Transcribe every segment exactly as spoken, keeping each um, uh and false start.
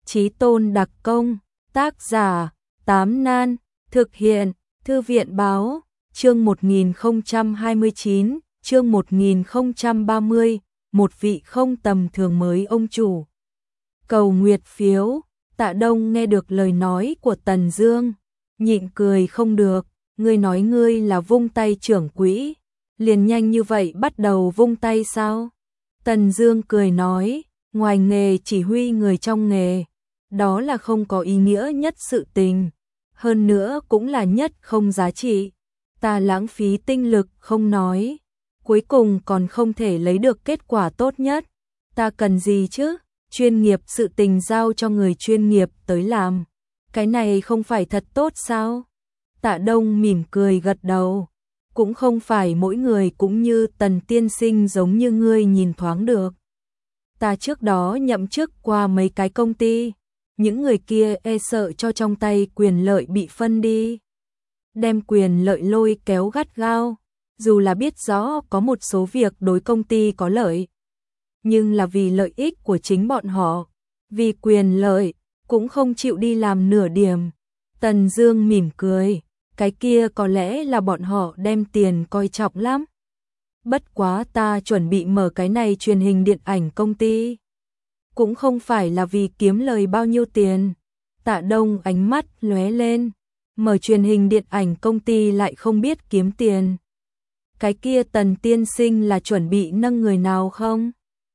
Chí tôn đặc công, tác giả, Tám Nan, thực hiện, Thư viện báo, chương một nghìn không trăm hai mươi chín, chương một nghìn không trăm ba mươi, một vị không tầm thường mới ông chủ. Cầu nguyệt phiếu, Tạ Đông nghe được lời nói của Tần Dương, nhịn cười không được, ngươi nói ngươi là vung tay trưởng quỹ, liền nhanh như vậy bắt đầu vung tay sao? Tần Dương cười nói, ngoài nghề chỉ huy người trong nghề, đó là không có ý nghĩa nhất sự tình, hơn nữa cũng là nhất không giá trị. Ta lãng phí tinh lực không nói, cuối cùng còn không thể lấy được kết quả tốt nhất. Ta cần gì chứ? Chuyên nghiệp sự tình giao cho người chuyên nghiệp tới làm. Cái này không phải thật tốt sao? Tạ Đông mỉm cười gật đầu. Cũng không phải mỗi người cũng như Tần tiên sinh giống như ngươi nhìn thoáng được. Ta trước đó nhậm chức qua mấy cái công ty, những người kia e sợ cho trong tay quyền lợi bị phân đi. Đem quyền lợi lôi kéo gắt gao, dù là biết rõ có một số việc đối công ty có lợi, nhưng là vì lợi ích của chính bọn họ, vì quyền lợi, cũng không chịu đi làm nửa điểm. Tần Dương mỉm cười, cái kia có lẽ là bọn họ đem tiền coi trọng lắm. Bất quá ta chuẩn bị mở cái này truyền hình điện ảnh công ty, cũng không phải là vì kiếm lời bao nhiêu tiền. Tạ Đông ánh mắt lóe lên, mở truyền hình điện ảnh công ty lại không biết kiếm tiền. Cái kia Tần tiên sinh là chuẩn bị nâng người nào không?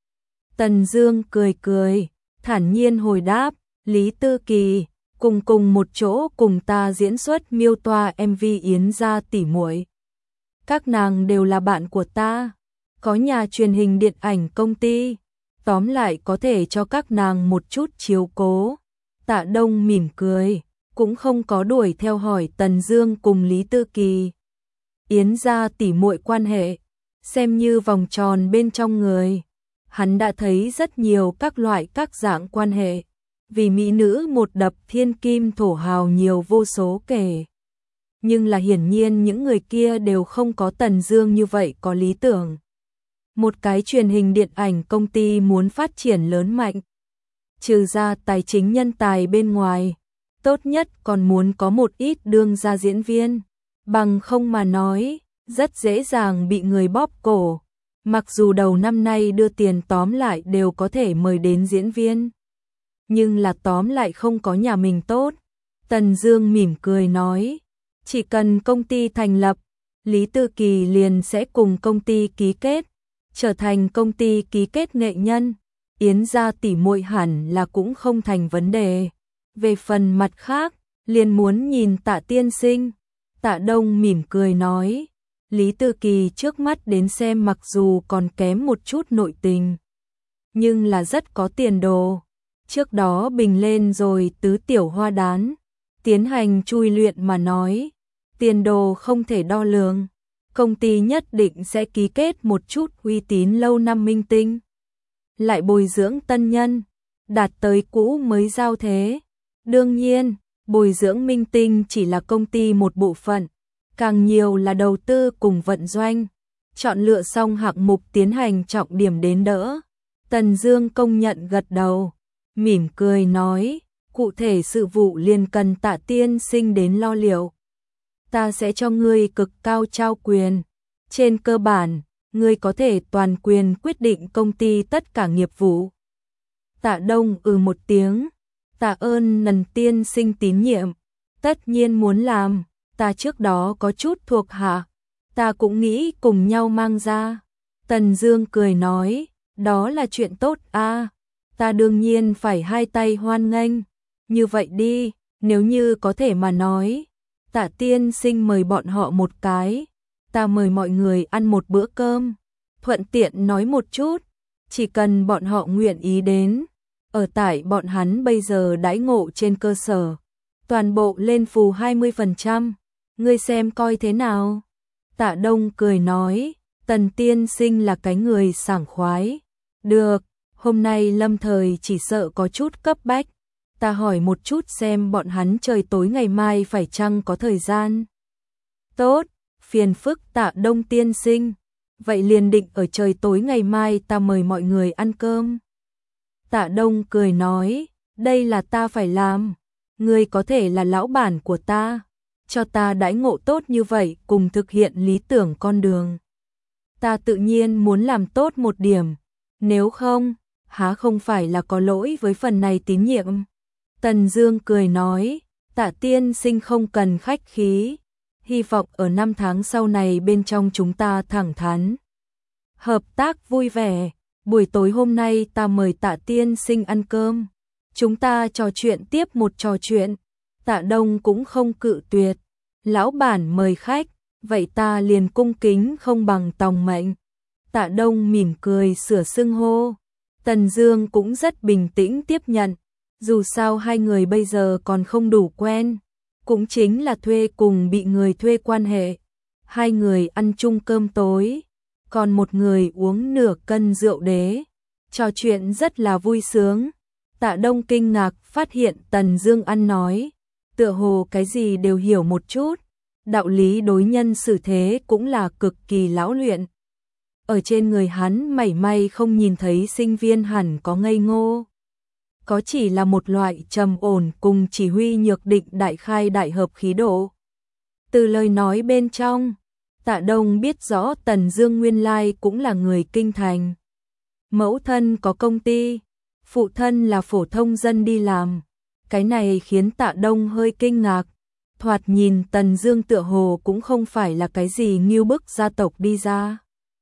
Tần Dương cười cười, thản nhiên hồi đáp, Lý Tư Kỳ, cùng cùng một chỗ cùng ta diễn xuất miêu toa em vê Yến gia tỷ muội. Các nàng đều là bạn của ta, có nhà truyền hình điện ảnh công ty, tóm lại có thể cho các nàng một chút chiếu cố. Tạ Đông mỉm cười, cũng không có đuổi theo hỏi Tần Dương cùng Lý Tư Kỳ Yến gia tỷ muội quan hệ, xem như vòng tròn bên trong người. Hắn đã thấy rất nhiều các loại các dạng quan hệ, vì mỹ nữ một đập thiên kim thổ hào nhiều vô số kể. Nhưng là hiển nhiên những người kia đều không có Tần Dương như vậy có lý tưởng. Một cái truyền hình điện ảnh công ty muốn phát triển lớn mạnh, trừ ra tài chính nhân tài bên ngoài, tốt nhất còn muốn có một ít đương gia diễn viên, bằng không mà nói, rất dễ dàng bị người bóp cổ. Mặc dù đầu năm nay đưa tiền tóm lại đều có thể mời đến diễn viên, nhưng là tóm lại không có nhà mình tốt. Tần Dương mỉm cười nói, chỉ cần công ty thành lập, Lý Tư Kỳ liền sẽ cùng công ty ký kết, trở thành công ty ký kết nghệ nhân. Yến gia tỷ muội hẳn là cũng không thành vấn đề. Về phần mặt khác, liền muốn nhìn Tạ tiên sinh. Tạ Đông mỉm cười nói, Lý Tư Kỳ trước mắt đến xem mặc dù còn kém một chút nội tình, nhưng là rất có tiền đồ. Trước đó bình lên rồi tứ tiểu hoa đán, tiến hành chui luyện mà nói, tiền đồ không thể đo lường. Công ty nhất định sẽ ký kết một chút uy tín lâu năm minh tinh, lại bồi dưỡng tân nhân, đạt tới cũ mới giao thế. Đương nhiên, bồi dưỡng minh tinh chỉ là công ty một bộ phận, càng nhiều là đầu tư cùng vận doanh, chọn lựa xong hạng mục tiến hành trọng điểm đến đỡ. Tần Dương công nhận gật đầu, mỉm cười nói, cụ thể sự vụ liền cần Tạ tiên sinh đến lo liệu. Ta sẽ cho ngươi cực cao trao quyền, trên cơ bản, ngươi có thể toàn quyền quyết định công ty tất cả nghiệp vụ. Tạ Đông ừ một tiếng, tạ ơn Tần tiên sinh tín nhiệm, tất nhiên muốn làm. Ta trước đó có chút thuộc hạ, ta cũng nghĩ cùng nhau mang ra. Tần Dương cười nói, đó là chuyện tốt a, ta đương nhiên phải hai tay hoan nghênh. Như vậy đi, nếu như có thể mà nói, Tạ tiên sinh mời bọn họ một cái, ta mời mọi người ăn một bữa cơm, thuận tiện nói một chút, chỉ cần bọn họ nguyện ý đến, ở tại bọn hắn bây giờ đãi ngộ trên cơ sở, toàn bộ lên phù hai mươi phần trăm. Ngươi xem coi thế nào? Tạ Đông cười nói, Tần tiên sinh là cái người sảng khoái. Được, hôm nay lâm thời chỉ sợ có chút cấp bách. Ta hỏi một chút xem bọn hắn trời tối ngày mai phải chăng có thời gian. Tốt, phiền phức Tạ Đông tiên sinh. Vậy liền định ở trời tối ngày mai ta mời mọi người ăn cơm. Tạ Đông cười nói, đây là ta phải làm. Ngươi có thể là lão bản của ta, cho ta đãi ngộ tốt như vậy cùng thực hiện lý tưởng con đường. Ta tự nhiên muốn làm tốt một điểm, nếu không, há không phải là có lỗi với phần này tín nhiệm. Tần Dương cười nói, Tạ tiên sinh không cần khách khí, hy vọng ở năm tháng sau này bên trong chúng ta thẳng thắn. Hợp tác vui vẻ, buổi tối hôm nay ta mời Tạ tiên sinh ăn cơm. Chúng ta trò chuyện tiếp một trò chuyện, Tạ Đông cũng không cự tuyệt. Lão bản mời khách, vậy ta liền cung kính không bằng tòng mệnh. Tạ Đông mỉm cười sửa xưng hô. Tần Dương cũng rất bình tĩnh tiếp nhận, dù sao hai người bây giờ còn không đủ quen, cũng chính là thuê cùng bị người thuê quan hệ. Hai người ăn chung cơm tối, còn một người uống nửa cân rượu đế, trò chuyện rất là vui sướng. Tạ Đông kinh ngạc phát hiện Tần Dương ăn nói, tựa hồ cái gì đều hiểu một chút, đạo lý đối nhân xử thế cũng là cực kỳ lão luyện. Ở trên người hắn mảy may không nhìn thấy sinh viên hẳn có ngây ngô, có chỉ là một loại trầm ổn cùng chỉ huy nhược định đại khai đại hợp khí độ. Từ lời nói bên trong, Tạ Đông biết rõ Tần Dương nguyên lai cũng là người kinh thành. Mẫu thân có công ty, phụ thân là phổ thông dân đi làm. Cái này khiến Tạ Đông hơi kinh ngạc. Thoạt nhìn Tần Dương tựa hồ cũng không phải là cái gì ngưu bức gia tộc đi ra.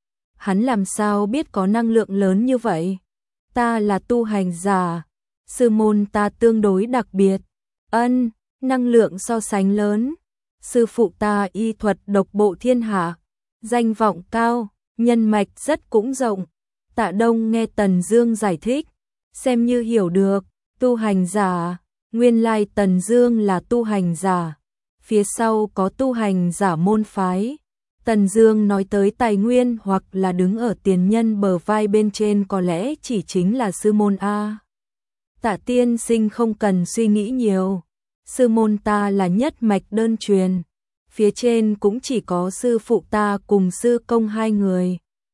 Hắn làm sao biết có năng lượng lớn như vậy? Ta là tu hành giả, sư môn ta tương đối đặc biệt. Ân, năng lượng so sánh lớn. Sư phụ ta y thuật độc bộ thiên hạ, danh vọng cao, nhân mạch rất cũng rộng. Tạ Đông nghe Tần Dương giải thích, xem như hiểu được, tu hành giả, nguyên lai Tần Dương là tu hành giả, phía sau có tu hành giả môn phái. Tần Dương nói tới tài nguyên hoặc là đứng ở tiền nhân bờ vai bên trên có lẽ chỉ chính là sư môn a. Tạ tiên sinh không cần suy nghĩ nhiều, sư môn ta là nhất mạch đơn truyền, phía trên cũng chỉ có sư phụ ta cùng sư công hai người.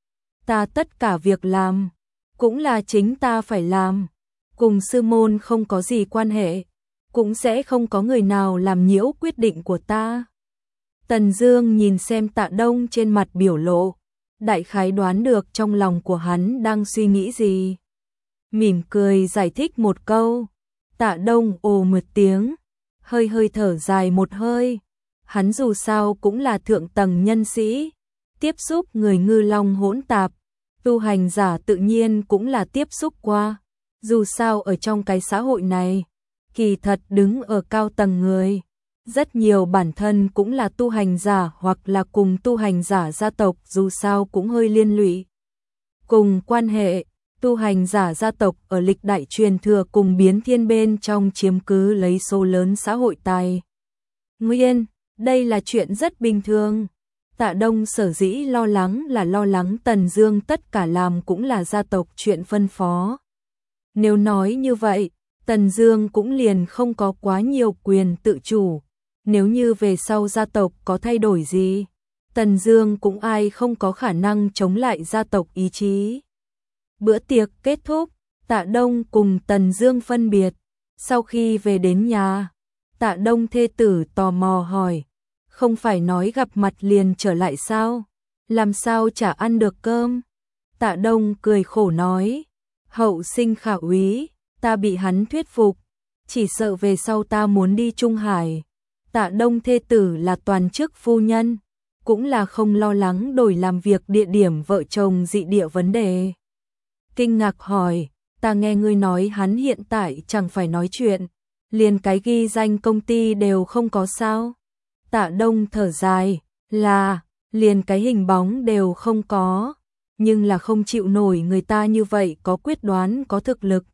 Ta tất cả việc làm cũng là chính ta phải làm, cùng sư môn không có gì quan hệ, cũng sẽ không có người nào làm nhiễu quyết định của ta. Tần Dương nhìn xem Tạ Đông trên mặt biểu lộ, đại khái đoán được trong lòng của hắn đang suy nghĩ gì. Mỉm cười giải thích một câu. Tạ Đông ồ một tiếng, hơi hơi thở dài một hơi. Hắn dù sao cũng là thượng tầng nhân sĩ, tiếp xúc người ngư long hỗn tạp, tu hành giả tự nhiên cũng là tiếp xúc qua. Dù sao ở trong cái xã hội này, kỳ thật đứng ở cao tầng người, rất nhiều bản thân cũng là tu hành giả hoặc là cùng tu hành giả gia tộc, dù sao cũng hơi liên lụy. Cùng quan hệ, tu hành giả gia tộc ở lịch đại truyền thừa cùng biến thiên bên trong chiếm cứ lấy số lớn xã hội tài nguyên, đây là chuyện rất bình thường. Tạ Đông sở dĩ lo lắng là lo lắng Tần Dương tất cả làm cũng là gia tộc chuyện phân phó. Nếu nói như vậy, Tần Dương cũng liền không có quá nhiều quyền tự chủ. Nếu như về sau gia tộc có thay đổi gì, Tần Dương cũng ai không có khả năng chống lại gia tộc ý chí. Bữa tiệc kết thúc, Tạ Đông cùng Tần Dương phân biệt. Sau khi về đến nhà, Tạ Đông thê tử tò mò hỏi, không phải nói gặp mặt liền trở lại sao? Làm sao chả ăn được cơm? Tạ Đông cười khổ nói, hậu sinh khả úy, ta bị hắn thuyết phục, chỉ sợ về sau ta muốn đi Trung Hải. Tạ Đông thê tử là toàn chức phu nhân, cũng là không lo lắng đổi làm việc địa điểm vợ chồng dị địa vấn đề. Kinh ngạc hỏi, ta nghe ngươi nói hắn hiện tại chẳng phải nói chuyện, liền cái ghi danh công ty đều không có sao? Tạ Đông thở dài, là, liền cái hình bóng đều không có, nhưng là không chịu nổi người ta như vậy có quyết đoán có thực lực.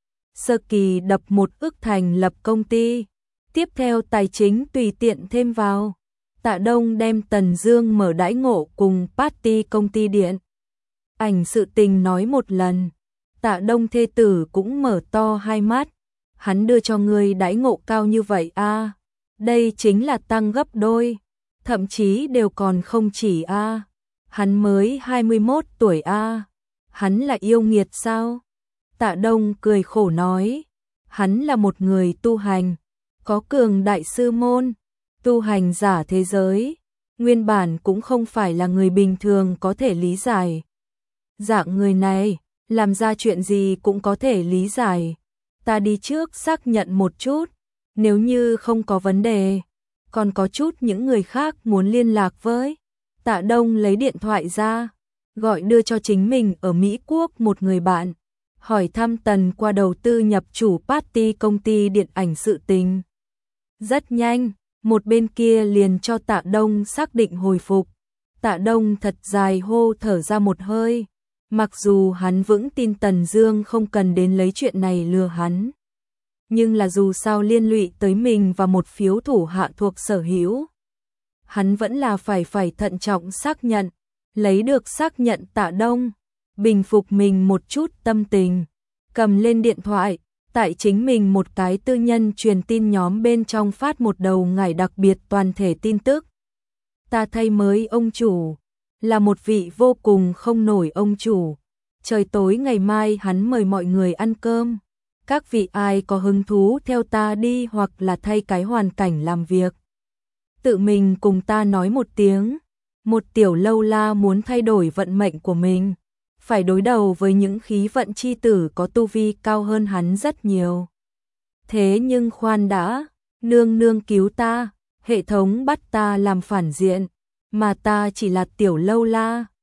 Sơ kỳ đập một ức thành lập công ty, tiếp theo tài chính tùy tiện thêm vào. Tạ Đông đem Tần Dương mở đãi ngộ cùng party công ty điện ảnh sự tình nói một lần. Tạ Đông thê tử cũng mở to hai mắt, hắn đưa cho ngươi đãi ngộ cao như vậy a? À, đây chính là tăng gấp đôi, thậm chí đều còn không chỉ a. À, hắn mới hai mươi mốt tuổi a. À, hắn là yêu nghiệt sao? Tạ Đông cười khổ nói, Hắn là một người tu hành, có cường đại sư môn, tu hành giả thế giới, nguyên bản cũng không phải là người bình thường có thể lý giải. Dạng người này, làm ra chuyện gì cũng có thể lý giải. Ta đi trước xác nhận một chút, nếu như không có vấn đề, còn có chút những người khác muốn liên lạc với. Tạ Đông lấy điện thoại ra, gọi đưa cho chính mình ở Mỹ Quốc một người bạn, hỏi thăm Tần qua đầu tư nhập chủ party công ty điện ảnh sự tình. Rất nhanh, một bên kia liền cho Tạ Đông xác định hồi phục. Tạ Đông thật dài hô thở ra một hơi, mặc dù hắn vững tin Tần Dương không cần đến lấy chuyện này lừa hắn. Nhưng là dù sao liên lụy tới mình và một phiếu thủ hạ thuộc sở hữu. Hắn vẫn là phải phải thận trọng xác nhận, lấy được xác nhận Tạ Đông, bình phục mình một chút tâm tình, cầm lên điện thoại, tại chính mình một cái tư nhân truyền tin nhóm bên trong phát một đầu ngải đặc biệt toàn thể tin tức. Ta thay mới ông chủ, là một vị vô cùng không nổi ông chủ. Trời tối ngày mai hắn mời mọi người ăn cơm. Các vị ai có hứng thú theo ta đi hoặc là thay cái hoàn cảnh làm việc. Tự mình cùng ta nói một tiếng. Một tiểu lâu la muốn thay đổi vận mệnh của mình, phải đối đầu với những khí vận chi tử có tu vi cao hơn hắn rất nhiều. Thế nhưng khoan đã, nương nương cứu ta, hệ thống bắt ta làm phản diện, mà ta chỉ là tiểu lâu la,